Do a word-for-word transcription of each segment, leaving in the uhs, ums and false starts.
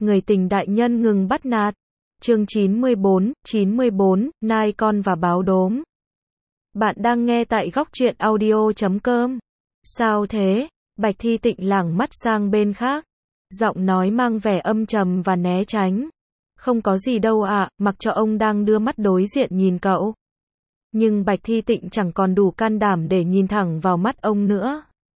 Người tình đại nhân ngừng bắt nạt. Chương chín mươi bốn, chín mươi bốn, nai con và báo đốm. Bạn đang nghe tại góc truyện audio chấm com. Sao thế? Bạch Thi Tịnh lảng mắt sang bên khác. Giọng nói mang vẻ âm trầm và né tránh. Không có gì đâu ạ, mặc cho ông đang đưa mắt đối diện nhìn cậu. Nhưng Bạch Thi Tịnh chẳng còn đủ can đảm để nhìn thẳng vào mắt ông nữa.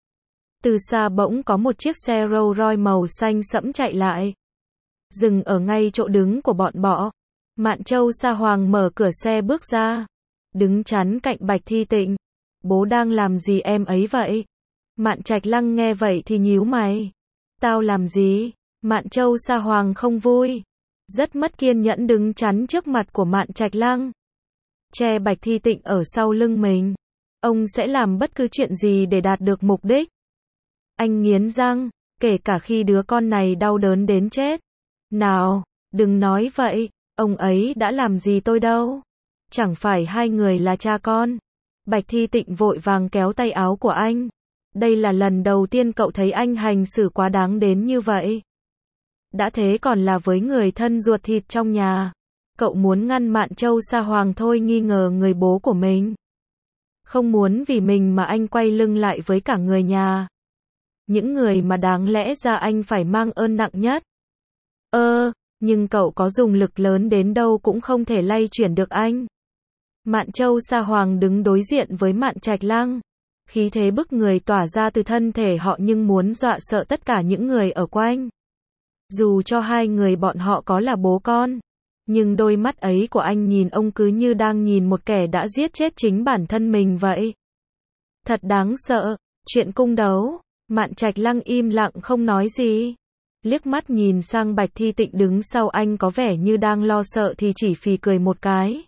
Từ xa bỗng có một chiếc xe Rolls Royce màu xanh sẫm chạy lại. Dừng ở ngay chỗ đứng của bọn bọ. Mạn Châu Sa Hoàng mở cửa xe bước ra. Đứng chắn cạnh Bạch Thi Tịnh. Bố đang làm gì em ấy vậy? Mạn Trạch Lăng nghe vậy thì nhíu mày. Tao làm gì? Mạn Châu Sa Hoàng không vui. Rất mất kiên nhẫn đứng chắn trước mặt của Mạn Trạch Lăng. Che Bạch Thi Tịnh ở sau lưng mình. Ông sẽ làm bất cứ chuyện gì để đạt được mục đích. Anh nghiến răng, kể cả khi đứa con này đau đớn đến chết. Nào, đừng nói vậy, ông ấy đã làm gì tôi đâu. Chẳng phải hai người là cha con. Bạch Thi Tịnh vội vàng kéo tay áo của anh. Đây là lần đầu tiên cậu thấy anh hành xử quá đáng đến như vậy. Đã thế còn là với người thân ruột thịt trong nhà. Cậu muốn ngăn Mạn Châu Sa Hoàng thôi nghi ngờ người bố của mình. Không muốn vì mình mà anh quay lưng lại với cả người nhà. Những người mà đáng lẽ ra anh phải mang ơn nặng nhất. Ơ, nhưng cậu có dùng lực lớn đến đâu cũng không thể lay chuyển được anh. Mạn Châu Sa Hoàng đứng đối diện với Mạn Trạch Lăng. Khí thế bức người tỏa ra từ thân thể họ nhưng muốn dọa sợ tất cả những người ở quanh. Dù cho hai người bọn họ có là bố con. Nhưng đôi mắt ấy của anh nhìn ông cứ như đang nhìn một kẻ đã giết chết chính bản thân mình vậy. Thật đáng sợ. Chuyện cung đấu. Mạn Trạch Lăng im lặng không nói gì. Liếc mắt nhìn sang Bạch Thi Tịnh đứng sau anh có vẻ như đang lo sợ thì chỉ phì cười một cái.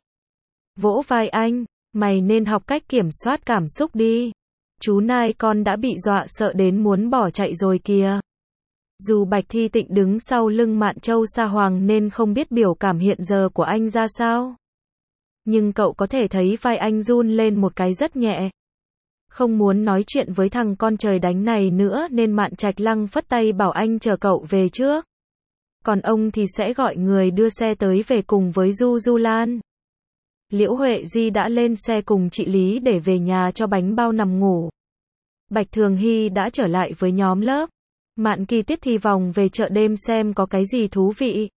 Vỗ vai anh, mày nên học cách kiểm soát cảm xúc đi. Chú nai con đã bị dọa sợ đến muốn bỏ chạy rồi kìa. Dù Bạch Thi Tịnh đứng sau lưng Mạn Châu Sa Hoàng nên không biết biểu cảm hiện giờ của anh ra sao. Nhưng cậu có thể thấy vai anh run lên một cái rất nhẹ. Không muốn nói chuyện với thằng con trời đánh này nữa nên Mạn Trạch Lăng phất tay bảo anh chờ cậu về trước. Còn ông thì sẽ gọi người đưa xe tới về cùng với Du Du Lan. Liễu Huệ Di đã lên xe cùng chị Lý để về nhà cho bánh bao nằm ngủ. Bạch Thường Hy đã trở lại với nhóm lớp. Mạn Kỳ Tiết thì vòng về chợ đêm xem có cái gì thú vị.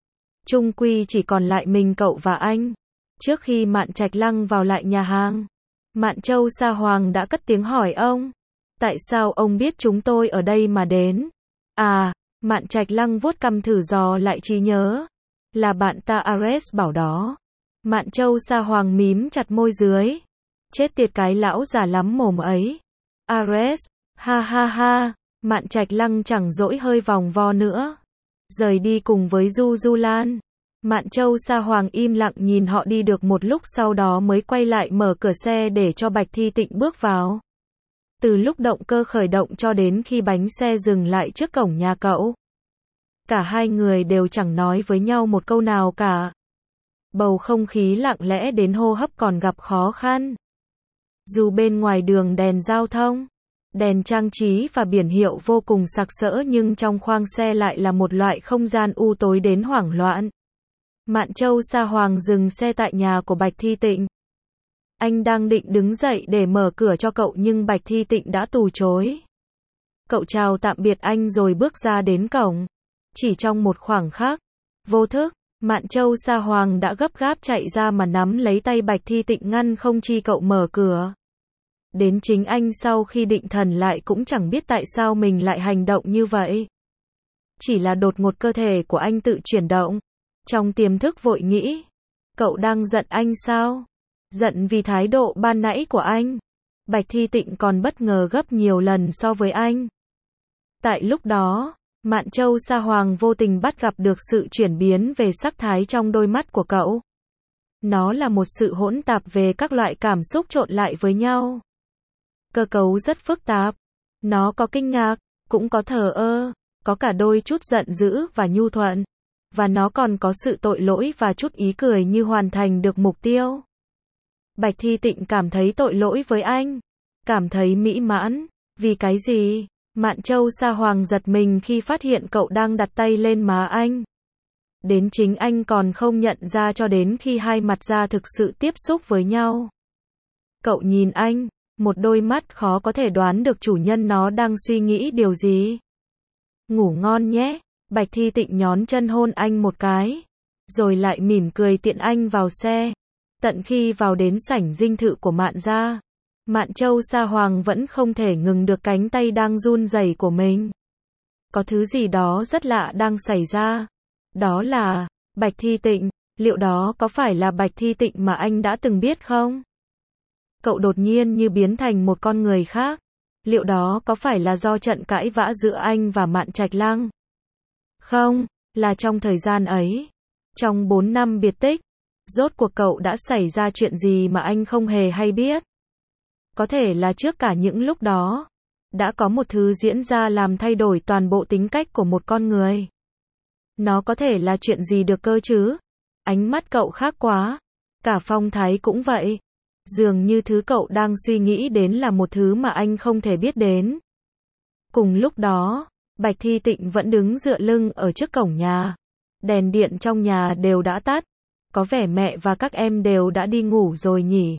Chung quy chỉ còn lại mình cậu và anh. Trước khi Mạn Trạch Lăng vào lại nhà hàng, Mạn Châu Sa Hoàng đã cất tiếng hỏi ông. Tại sao ông biết chúng tôi ở đây mà đến? À, Mạn Trạch Lăng vuốt cằm thử dò lại trí nhớ. Là bạn ta Ares bảo đó. Mạn Châu Sa Hoàng mím chặt môi dưới. Chết tiệt cái lão già lắm mồm ấy. Ares, ha ha ha. Mạn Trạch Lăng chẳng dỗi hơi vòng vo nữa. Rời đi cùng với Du Du Lan. Mạn Châu Sa Hoàng im lặng nhìn họ đi được một lúc sau đó mới quay lại mở cửa xe để cho Bạch Thi Tịnh bước vào. Từ lúc động cơ khởi động cho đến khi bánh xe dừng lại trước cổng nhà cậu. Cả hai người đều chẳng nói với nhau một câu nào cả. Bầu không khí lặng lẽ đến hô hấp còn gặp khó khăn. Dù bên ngoài đường đèn giao thông, đèn trang trí và biển hiệu vô cùng sặc sỡ nhưng trong khoang xe lại là một loại không gian u tối đến hoảng loạn. Mạn Châu Sa Hoàng dừng xe tại nhà của Bạch Thi Tịnh. Anh đang định đứng dậy để mở cửa cho cậu nhưng Bạch Thi Tịnh đã từ chối. Cậu chào tạm biệt anh rồi bước ra đến cổng. Chỉ trong một khoảng khắc, vô thức, Mạn Châu Sa Hoàng đã gấp gáp chạy ra mà nắm lấy tay Bạch Thi Tịnh ngăn không chi cậu mở cửa. Đến chính anh sau khi định thần lại cũng chẳng biết tại sao mình lại hành động như vậy. Chỉ là đột ngột cơ thể của anh tự chuyển động. Trong tiềm thức vội nghĩ. Cậu đang giận anh sao? Giận vì thái độ ban nãy của anh. Bạch Thi Tịnh còn bất ngờ gấp nhiều lần so với anh. Tại lúc đó, Mạn Châu Sa Hoàng vô tình bắt gặp được sự chuyển biến về sắc thái trong đôi mắt của cậu. Nó là một sự hỗn tạp về các loại cảm xúc trộn lại với nhau. Cơ cấu rất phức tạp. Nó có kinh ngạc, cũng có thờ ơ, có cả đôi chút giận dữ và nhu thuận. Và nó còn có sự tội lỗi và chút ý cười như hoàn thành được mục tiêu. Bạch Thi Tịnh cảm thấy tội lỗi với anh. Cảm thấy mỹ mãn. Vì cái gì? Mạn Châu Sa Hoàng giật mình khi phát hiện cậu đang đặt tay lên má anh. Đến chính anh còn không nhận ra cho đến khi hai mặt da thực sự tiếp xúc với nhau. Cậu nhìn anh, một đôi mắt khó có thể đoán được chủ nhân nó đang suy nghĩ điều gì. Ngủ ngon nhé, Bạch Thi Tịnh nhón chân hôn anh một cái, rồi lại mỉm cười tiện anh vào xe. Tận khi vào đến sảnh dinh thự của Mạn gia, Mạn Châu Sa Hoàng vẫn không thể ngừng được cánh tay đang run rẩy của mình. Có thứ gì đó rất lạ đang xảy ra. Đó là Bạch Thi Tịnh, liệu đó có phải là Bạch Thi Tịnh mà anh đã từng biết không? Cậu đột nhiên như biến thành một con người khác. Liệu đó có phải là do trận cãi vã giữa anh và Mạn Trạch Lăng? Không, là trong thời gian ấy. Trong bốn năm biệt tích, rốt cuộc cậu đã xảy ra chuyện gì mà anh không hề hay biết? Có thể là trước cả những lúc đó, đã có một thứ diễn ra làm thay đổi toàn bộ tính cách của một con người. Nó có thể là chuyện gì được cơ chứ? Ánh mắt cậu khác quá. Cả phong thái cũng vậy. Dường như thứ cậu đang suy nghĩ đến là một thứ mà anh không thể biết đến. Cùng lúc đó, Bạch Thi Tịnh vẫn đứng dựa lưng ở trước cổng nhà. Đèn điện trong nhà đều đã tắt. Có vẻ mẹ và các em đều đã đi ngủ rồi nhỉ?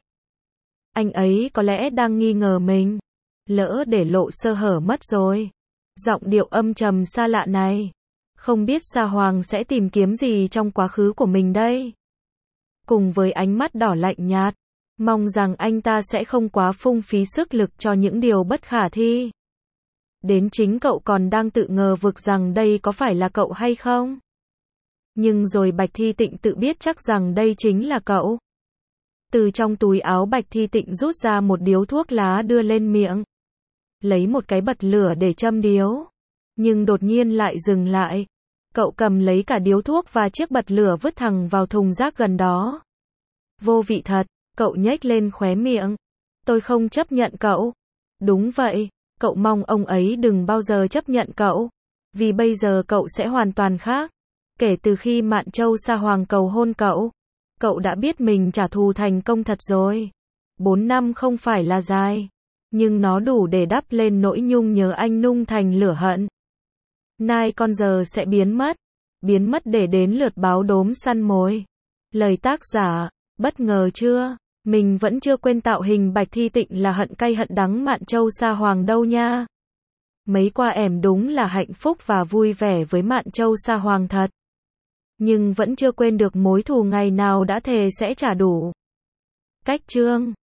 Anh ấy có lẽ đang nghi ngờ mình. Lỡ để lộ sơ hở mất rồi. Giọng điệu âm trầm xa lạ này. Không biết Sa Hoàng sẽ tìm kiếm gì trong quá khứ của mình đây? Cùng với ánh mắt đỏ lạnh nhạt, mong rằng anh ta sẽ không quá phung phí sức lực cho những điều bất khả thi. Đến chính cậu còn đang tự ngờ vực rằng đây có phải là cậu hay không? Nhưng rồi Bạch Thi Tịnh tự biết chắc rằng đây chính là cậu. Từ trong túi áo Bạch Thi Tịnh rút ra một điếu thuốc lá đưa lên miệng. Lấy một cái bật lửa để châm điếu. Nhưng đột nhiên lại dừng lại. Cậu cầm lấy cả điếu thuốc và chiếc bật lửa vứt thẳng vào thùng rác gần đó. Vô vị thật, cậu nhếch lên khóe miệng. Tôi không chấp nhận cậu. Đúng vậy, cậu mong ông ấy đừng bao giờ chấp nhận cậu. Vì bây giờ cậu sẽ hoàn toàn khác. Kể từ khi Mạn Châu Sa Hoàng cầu hôn cậu, cậu đã biết mình trả thù thành công thật rồi. Bốn năm không phải là dài, nhưng nó đủ để đắp lên nỗi nhung nhớ anh nung thành lửa hận. Nai con giờ sẽ biến mất, biến mất để đến lượt báo đốm săn mồi. Lời tác giả, bất ngờ chưa? Mình vẫn chưa quên tạo hình Bạch Thi Tịnh là hận cay hận đắng Mạn Châu Sa Hoàng đâu nha. Mấy qua em đúng là hạnh phúc và vui vẻ với Mạn Châu Sa Hoàng thật. Nhưng vẫn chưa quên được mối thù ngày nào đã thề sẽ trả đủ. Cách chương